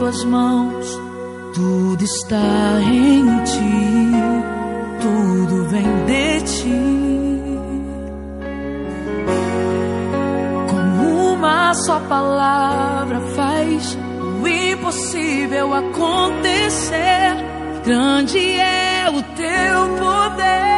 tuas mãos, tudo está em ti, tudo vem de ti. Com uma só palavra faz o impossível acontecer. Grande é o teu poder.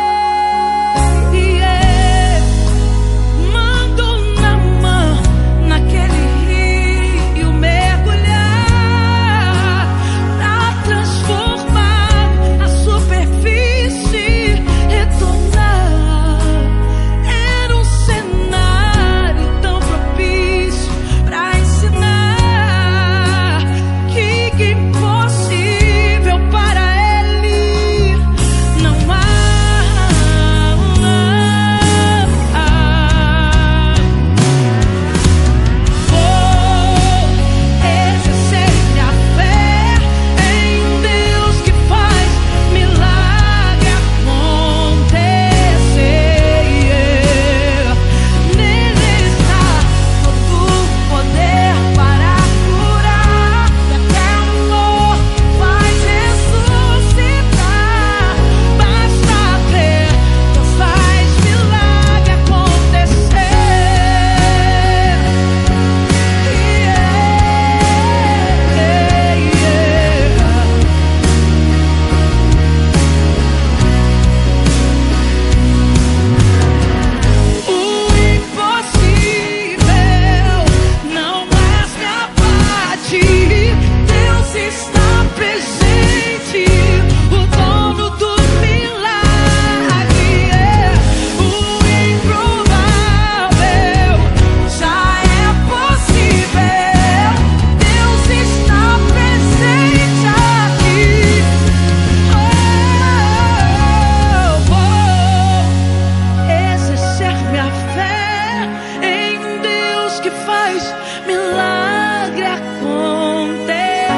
Milagre acontecer,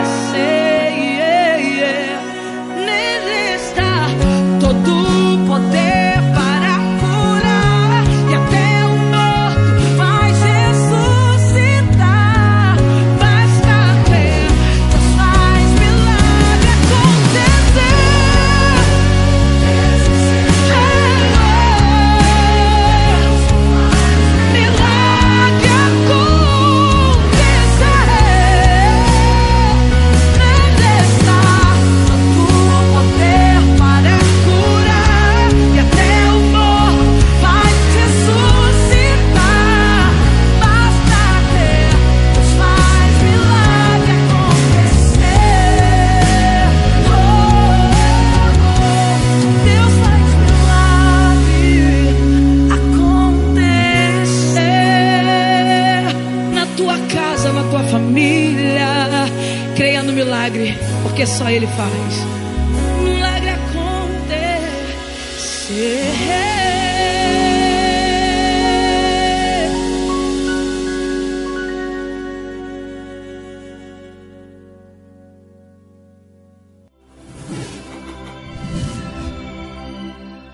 nele está todo o poder para curar, e até o morto vai ressuscitar. Basta crer, Deus faz milagre acontecer. Na tua família, creia no milagre, porque só Ele faz milagre acontecer.